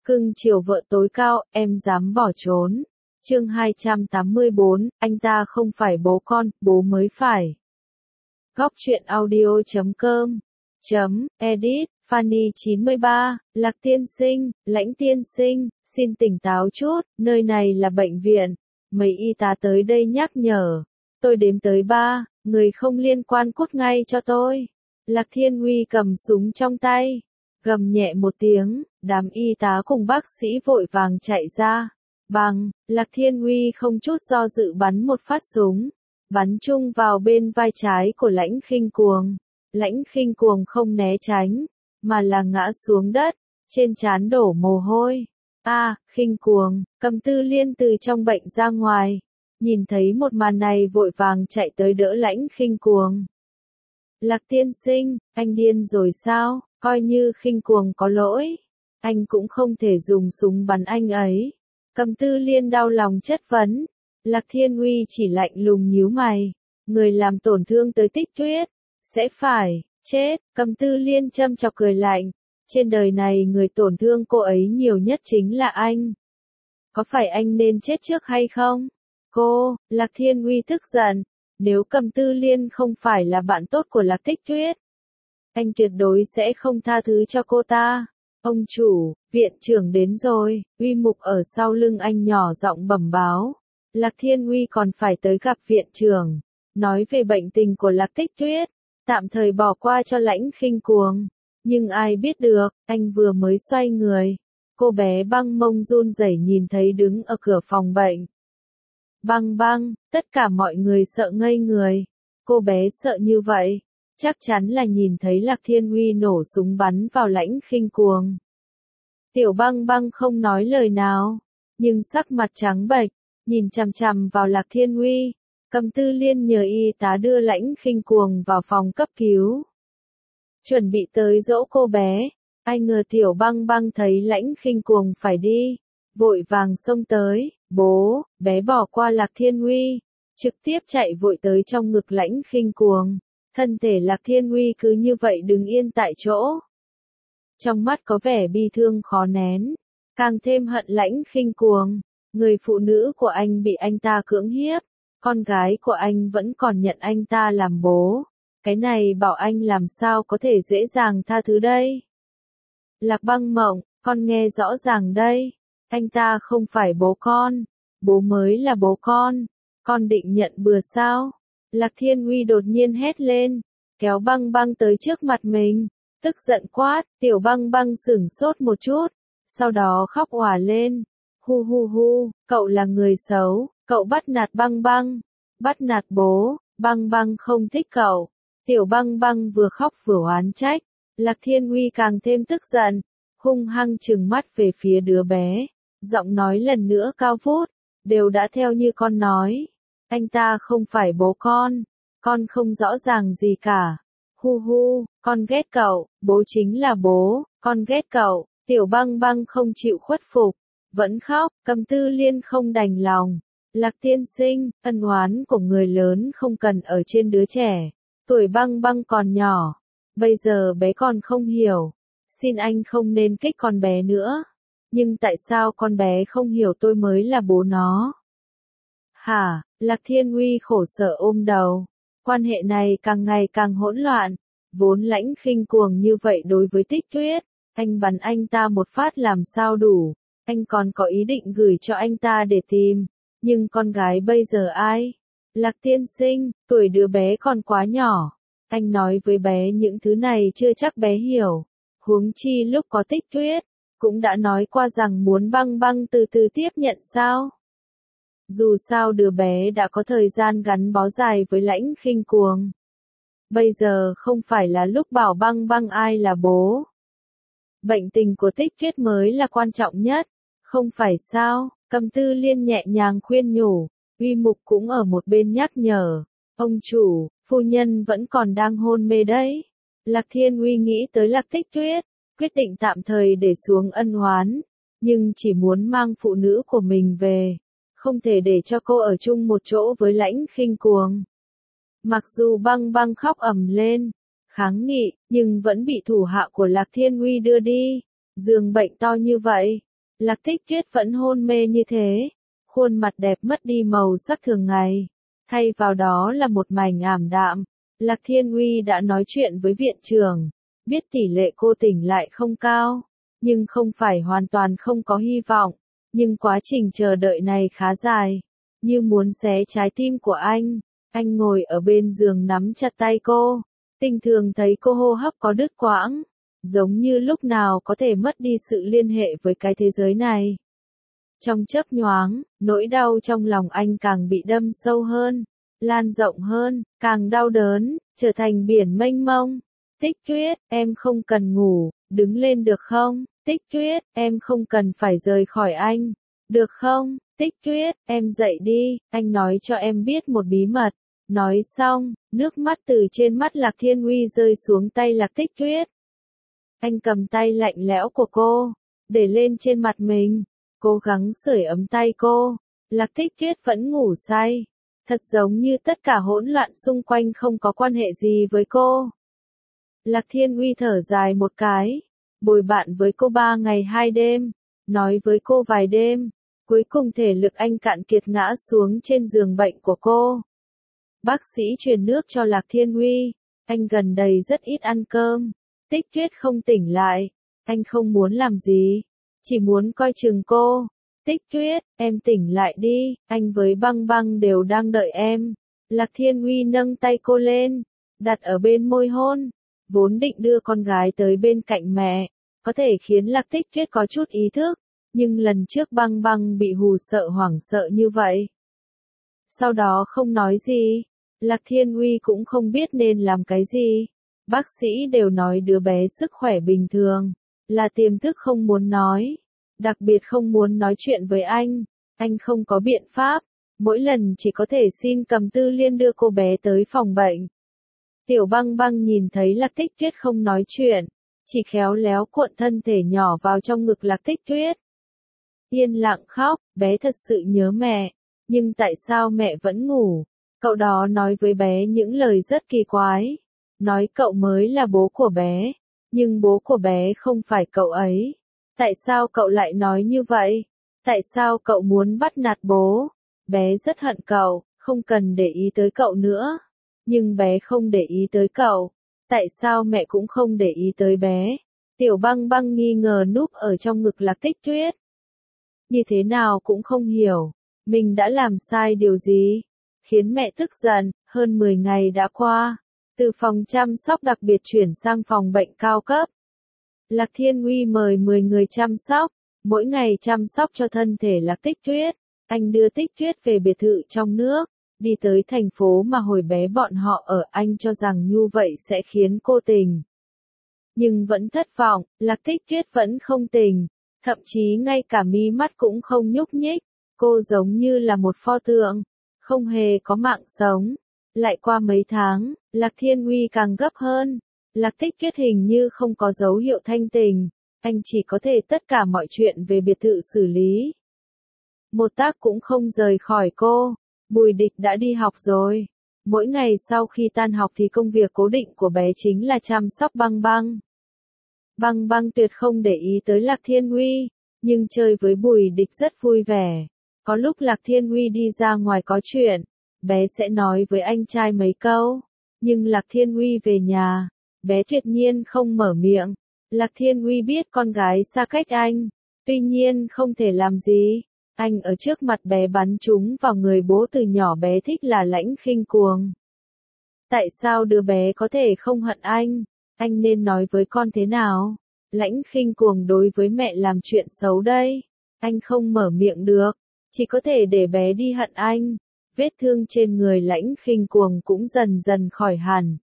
Cưng chiều vợ tối cao, em dám bỏ trốn. Chương 284, anh ta không phải bố con, bố mới phải. Góc truyện audio.com Edit, Fanny 93, Lạc tiên sinh, Lãnh tiên sinh, xin tỉnh táo chút, nơi này là bệnh viện. Mấy y tá tới đây nhắc nhở. Tôi đếm tới 3, người không liên quan cút ngay cho tôi. Lạc Thiên Huy cầm súng trong tay. Gầm nhẹ một tiếng, đám y tá cùng bác sĩ vội vàng chạy ra. Bằng, Lạc Thiên Huy không chút do dự bắn một phát súng. Bắn chung vào bên vai trái của Lãnh Khinh Cuồng. Lãnh Khinh Cuồng không né tránh, mà là ngã xuống đất, trên trán đổ mồ hôi. Khinh Cuồng, Cầm Tư Liên từ trong bệnh ra ngoài. Nhìn thấy một màn này vội vàng chạy tới đỡ Lãnh Khinh Cuồng. Lạc tiên sinh, anh điên rồi sao? Coi như Khinh Cuồng có lỗi, anh cũng không thể dùng súng bắn anh ấy. Cầm Tư Liên đau lòng chất vấn. Lạc Thiên Huy chỉ lạnh lùng nhíu mày. Người làm tổn thương tới Tích Tuyết, sẽ phải chết. Cầm Tư Liên châm chọc cười lạnh. Trên đời này người tổn thương cô ấy nhiều nhất chính là anh. Có phải anh nên chết trước hay không? Lạc Thiên Huy tức giận. Nếu Cầm Tư Liên không phải là bạn tốt của Lạc Tích Tuyết, anh tuyệt đối sẽ không tha thứ cho cô ta. Ông chủ, viện trưởng đến rồi. Uy Mục ở sau lưng anh nhỏ giọng bẩm báo. Lạc Thiên Huy còn phải tới gặp viện trưởng, nói về bệnh tình của Lạc Tích Tuyết, tạm thời bỏ qua cho Lãnh Khinh Cuồng. Nhưng ai biết được, anh vừa mới xoay người, cô bé Băng mông run rẩy nhìn thấy đứng ở cửa phòng bệnh. Băng, tất cả mọi người sợ ngây người. Cô bé sợ như vậy, chắc chắn là nhìn thấy Lạc Thiên Huy nổ súng bắn vào Lãnh Khinh Cuồng. Tiểu Băng không nói lời nào, nhưng sắc mặt trắng bệch, nhìn chằm chằm vào Lạc Thiên Huy. Cầm Tư Liên nhờ y tá đưa Lãnh Khinh Cuồng vào phòng cấp cứu. Chuẩn bị tới dỗ cô bé, ai ngờ Tiểu Băng thấy Lãnh Khinh Cuồng phải đi, vội vàng xông tới. Bố, bé bỏ qua Lạc Thiên Huy, trực tiếp chạy vội tới trong ngực Lãnh Khinh Cuồng. Thân thể Lạc Thiên Huy cứ như vậy đứng yên tại chỗ. Trong mắt có vẻ bi thương khó nén, càng thêm hận Lãnh Khinh Cuồng. Người phụ nữ của anh bị anh ta cưỡng hiếp, con gái của anh vẫn còn nhận anh ta làm bố. Cái này bảo anh làm sao có thể dễ dàng tha thứ đây? Lạc Băng Mộng, con nghe rõ ràng đây. Anh ta không phải bố con, bố mới là bố con định nhận bừa sao? Lạc Thiên Huy đột nhiên hét lên, kéo Băng tới trước mặt mình, tức giận quát. Tiểu Băng sửng sốt một chút, sau đó khóc òa lên. Hu, cậu là người xấu, cậu bắt nạt Băng, bắt nạt bố, Băng không thích cậu. Tiểu Băng vừa khóc vừa oán trách. Lạc Thiên Huy càng thêm tức giận, hung hăng trừng mắt về phía đứa bé, giọng nói lần nữa cao vút, đều đã theo như con nói. Anh ta không phải bố con không rõ ràng gì cả. Hu, con ghét cậu, bố chính là bố, con ghét cậu. Tiểu Băng không chịu khuất phục, vẫn khóc. Cầm Tư Liên không đành lòng. Lạc tiên sinh, ân oán của người lớn không cần ở trên đứa trẻ. Tuổi Băng còn nhỏ, bây giờ bé còn không hiểu. Xin anh không nên kích con bé nữa. Nhưng tại sao con bé không hiểu tôi mới là bố nó? Hả? Lạc Thiên Huy khổ sở ôm đầu. Quan hệ này càng ngày càng hỗn loạn. Vốn Lãnh Khinh Cuồng như vậy đối với Tích Tuyết, anh bắn anh ta một phát làm sao đủ. Anh còn có ý định gửi cho anh ta để tìm. Nhưng con gái bây giờ ai? Lạc tiên sinh, tuổi đứa bé còn quá nhỏ. Anh nói với bé những thứ này chưa chắc bé hiểu. Huống chi lúc có Tích Tuyết, cũng đã nói qua rằng muốn Băng từ từ tiếp nhận sao. Dù sao đứa bé đã có thời gian gắn bó dài với Lãnh Khinh Cuồng. Bây giờ không phải là lúc bảo Băng ai là bố. Bệnh tình của Tích Tuyết mới là quan trọng nhất, không phải sao? Cầm Tư Liên nhẹ nhàng khuyên nhủ. Uy Mục cũng ở một bên nhắc nhở. Ông chủ, phu nhân vẫn còn đang hôn mê đấy. Lạc Thiên Huy nghĩ tới Lạc Tích Tuyết, quyết định tạm thời để xuống ân oán, nhưng chỉ muốn mang phụ nữ của mình về, không thể để cho cô ở chung một chỗ với Lãnh Khinh Cuồng. Mặc dù Băng khóc ầm lên, kháng nghị, nhưng vẫn bị thủ hạ của Lạc Thiên Huy đưa đi. Giường bệnh to như vậy, Lạc Tích Tuyết vẫn hôn mê như thế, khuôn mặt đẹp mất đi màu sắc thường ngày, thay vào đó là một mảnh ảm đạm. Lạc Thiên Uy đã nói chuyện với viện trưởng, biết tỷ lệ cô tỉnh lại không cao, nhưng không phải hoàn toàn không có hy vọng, nhưng quá trình chờ đợi này khá dài, như muốn xé trái tim của anh. Anh ngồi ở bên giường nắm chặt tay cô, tình thường thấy cô hô hấp có đứt quãng, giống như lúc nào có thể mất đi sự liên hệ với cái thế giới này. Trong chớp nhoáng, nỗi đau trong lòng anh càng bị đâm sâu hơn, lan rộng hơn, càng đau đớn, trở thành biển mênh mông. Tích Tuyết, em không cần ngủ, đứng lên được không? Tích Tuyết, em không cần phải rời khỏi anh, được không? Tích Tuyết, em dậy đi, anh nói cho em biết một bí mật. Nói xong, nước mắt từ trên mắt Lạc Thiên Uy rơi xuống tay Lạc Tích Tuyết. Anh cầm tay lạnh lẽo của cô, để lên trên mặt mình, cố gắng sưởi ấm tay cô. Lạc Tích Tuyết vẫn ngủ say, thật giống như tất cả hỗn loạn xung quanh không có quan hệ gì với cô. Lạc Thiên Uy thở dài một cái, bồi bạn với cô 3 ngày 2 đêm, nói với cô vài đêm, cuối cùng thể lực anh cạn kiệt ngã xuống trên giường bệnh của cô. Bác sĩ truyền nước cho Lạc Thiên Uy, anh gần đây rất ít ăn cơm. Tích Tuyết không tỉnh lại, anh không muốn làm gì, chỉ muốn coi chừng cô. Tích Tuyết, em tỉnh lại đi, anh với Băng Băng đều đang đợi em. Lạc Thiên Uy nâng tay cô lên, đặt ở bên môi hôn, vốn định đưa con gái tới bên cạnh mẹ, có thể khiến Lạc Tích Tuyết có chút ý thức, nhưng lần trước Băng Băng bị hù sợ hoảng sợ như vậy. Sau đó không nói gì, Lạc Thiên Uy cũng không biết nên làm cái gì. Bác sĩ đều nói đứa bé sức khỏe bình thường, là tiềm thức không muốn nói, đặc biệt không muốn nói chuyện với anh không có biện pháp, mỗi lần chỉ có thể xin Cầm Tư Liên đưa cô bé tới phòng bệnh. Tiểu Băng Băng nhìn thấy Lạc Tích Tuyết không nói chuyện, chỉ khéo léo cuộn thân thể nhỏ vào trong ngực Lạc Tích Tuyết. Yên lặng khóc, bé thật sự nhớ mẹ, nhưng tại sao mẹ vẫn ngủ? Cậu đó nói với bé những lời rất kỳ quái. Nói cậu mới là bố của bé, nhưng bố của bé không phải cậu ấy. Tại sao cậu lại nói như vậy? Tại sao cậu muốn bắt nạt bố? Bé rất hận cậu, không cần để ý tới cậu nữa. Nhưng bé không để ý tới cậu. Tại sao mẹ cũng không để ý tới bé? Tiểu Băng Băng nghi ngờ núp ở trong ngực Lạc Tích Tuyết. Như thế nào cũng không hiểu, mình đã làm sai điều gì, khiến mẹ tức giận. Hơn 10 ngày đã qua, từ phòng chăm sóc đặc biệt chuyển sang phòng bệnh cao cấp. Lạc Thiên Uy mời 10 người chăm sóc, mỗi ngày chăm sóc cho thân thể Lạc Tích Tuyết. Anh đưa Tích Tuyết về biệt thự trong nước, đi tới thành phố mà hồi bé bọn họ ở. Anh cho rằng như vậy sẽ khiến cô tỉnh. Nhưng vẫn thất vọng, Lạc Tích Tuyết vẫn không tỉnh, thậm chí ngay cả mí mắt cũng không nhúc nhích. Cô giống như là một pho tượng, không hề có mạng sống. Lại qua mấy tháng, Lạc Thiên Uy càng gấp hơn. Lạc Tích Tuyết hình như không có dấu hiệu thanh tỉnh, anh chỉ có thể tất cả mọi chuyện về biệt thự xử lý. Một tác cũng không rời khỏi cô. Bùi Địch đã đi học rồi. Mỗi ngày sau khi tan học thì công việc cố định của bé chính là chăm sóc Băng Băng. Băng Băng tuyệt không để ý tới Lạc Thiên Uy, nhưng chơi với Bùi Địch rất vui vẻ. Có lúc Lạc Thiên Uy đi ra ngoài có chuyện, bé sẽ nói với anh trai mấy câu, nhưng Lạc Thiên Uy về nhà, bé tuyệt nhiên không mở miệng. Lạc Thiên Uy biết con gái xa cách anh, tuy nhiên không thể làm gì. Anh ở trước mặt bé bắn trúng vào người bố từ nhỏ bé thích là Lãnh Khinh Cuồng. Tại sao đứa bé có thể không hận anh? Anh nên nói với con thế nào? Lãnh Khinh Cuồng đối với mẹ làm chuyện xấu đây. Anh không mở miệng được, chỉ có thể để bé đi hận anh. Vết thương trên người Lãnh Khinh Cuồng cũng dần dần khỏi hẳn.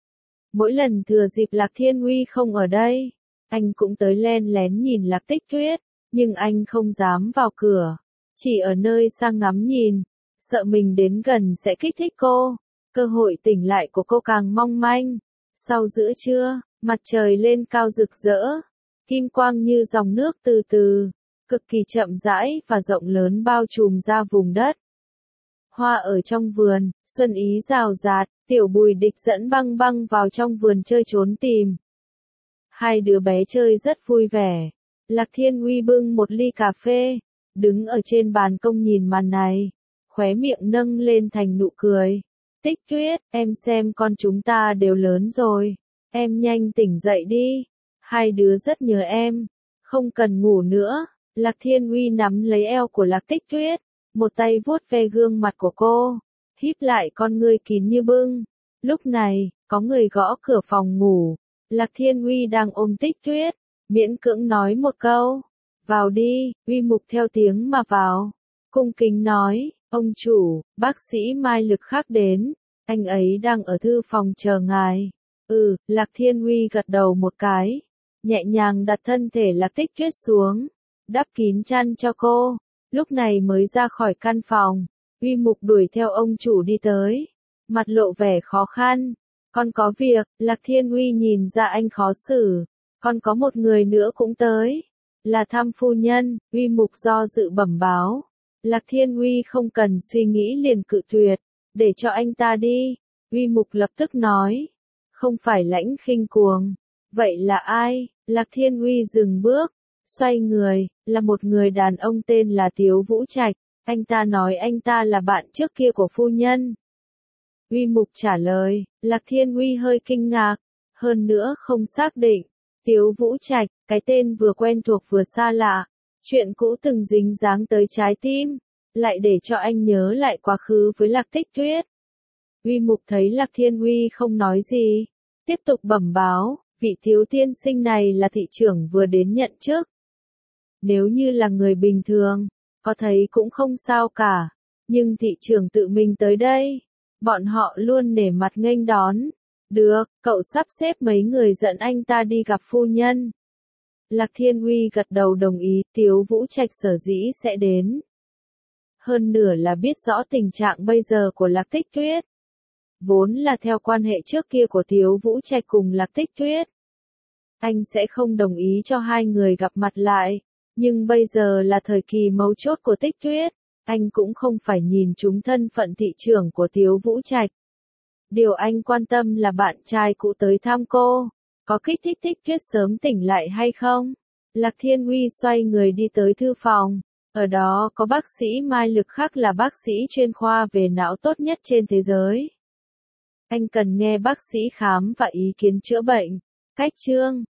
Mỗi lần thừa dịp Lạc Thiên Uy không ở đây, anh cũng tới len lén nhìn Lạc Tích Tuyết, nhưng anh không dám vào cửa, chỉ ở nơi xa ngắm nhìn, sợ mình đến gần sẽ kích thích cô. Cơ hội tỉnh lại của cô càng mong manh. Sau giữa trưa, mặt trời lên cao rực rỡ, kim quang như dòng nước từ từ, cực kỳ chậm rãi và rộng lớn bao trùm ra vùng đất. Hoa ở trong vườn, xuân ý rào rạt, Tiểu Bùi Địch dẫn Băng Băng vào trong vườn chơi trốn tìm. Hai đứa bé chơi rất vui vẻ, Lạc Thiên Uy bưng một ly cà phê, đứng ở trên ban công nhìn màn này, khóe miệng nâng lên thành nụ cười. Tích Tuyết, em xem con chúng ta đều lớn rồi, em nhanh tỉnh dậy đi, hai đứa rất nhớ em, không cần ngủ nữa. Lạc Thiên Uy nắm lấy eo của Lạc Tích Tuyết, một tay vuốt ve gương mặt của cô, híp lại con ngươi kín như bưng. Lúc này, có người gõ cửa phòng ngủ, Lạc Thiên Uy đang ôm Tích Tuyết, miễn cưỡng nói một câu, vào đi. Uy Mục theo tiếng mà vào, cung kính nói, ông chủ, bác sĩ Mai Lực Khắc đến, anh ấy đang ở thư phòng chờ ngài. Lạc Thiên Uy gật đầu một cái, nhẹ nhàng đặt thân thể Lạc Tích Tuyết xuống, đắp kín chăn cho cô, lúc này mới ra khỏi căn phòng. Uy Mục đuổi theo ông chủ đi tới, mặt lộ vẻ khó khăn. Con có việc. Lạc Thiên Uy nhìn ra anh khó xử. Con có một người nữa cũng tới, là thăm phu nhân. Uy Mục do dự bẩm báo. Lạc Thiên Uy không cần suy nghĩ liền cự tuyệt, để cho anh ta đi. Uy Mục lập tức nói, không phải Lãnh Khinh Cuồng. Vậy là ai? Lạc Thiên Uy dừng bước, xoay người, là một người đàn ông tên là Tiếu Vũ Trạch. Anh ta nói anh ta là bạn trước kia của phu nhân. Uy Mục trả lời. Lạc Thiên Uy hơi kinh ngạc, hơn nữa không xác định. Tiếu Vũ Trạch, cái tên vừa quen thuộc vừa xa lạ, chuyện cũ từng dính dáng tới trái tim, lại để cho anh nhớ lại quá khứ với Lạc Tích Tuyết. Uy Mục thấy Lạc Thiên Uy không nói gì, tiếp tục bẩm báo, vị thiếu tiên sinh này là thị trưởng vừa đến nhận chức. Nếu như là người bình thường, có thấy cũng không sao cả, nhưng thị trưởng tự mình tới đây, bọn họ luôn nể mặt nghênh đón. Được, cậu sắp xếp mấy người dẫn anh ta đi gặp phu nhân. Lạc Thiên Uy gật đầu đồng ý. Tiếu Vũ Trạch sở dĩ sẽ đến, hơn nửa là biết rõ tình trạng bây giờ của Lạc Tích Tuyết. Vốn là theo quan hệ trước kia của Tiếu Vũ Trạch cùng Lạc Tích Tuyết, anh sẽ không đồng ý cho hai người gặp mặt lại. Nhưng bây giờ là thời kỳ mấu chốt của Tích Tuyết, anh cũng không phải nhìn trúng thân phận thị trưởng của Tiếu Vũ Trạch. Điều anh quan tâm là bạn trai cũ tới thăm cô, có kích thích Tích Tuyết sớm tỉnh lại hay không? Lạc Thiên Uy xoay người đi tới thư phòng, ở đó có bác sĩ Mai Lực Khắc là bác sĩ chuyên khoa về não tốt nhất trên thế giới. Anh cần nghe bác sĩ khám và ý kiến chữa bệnh. Cách chương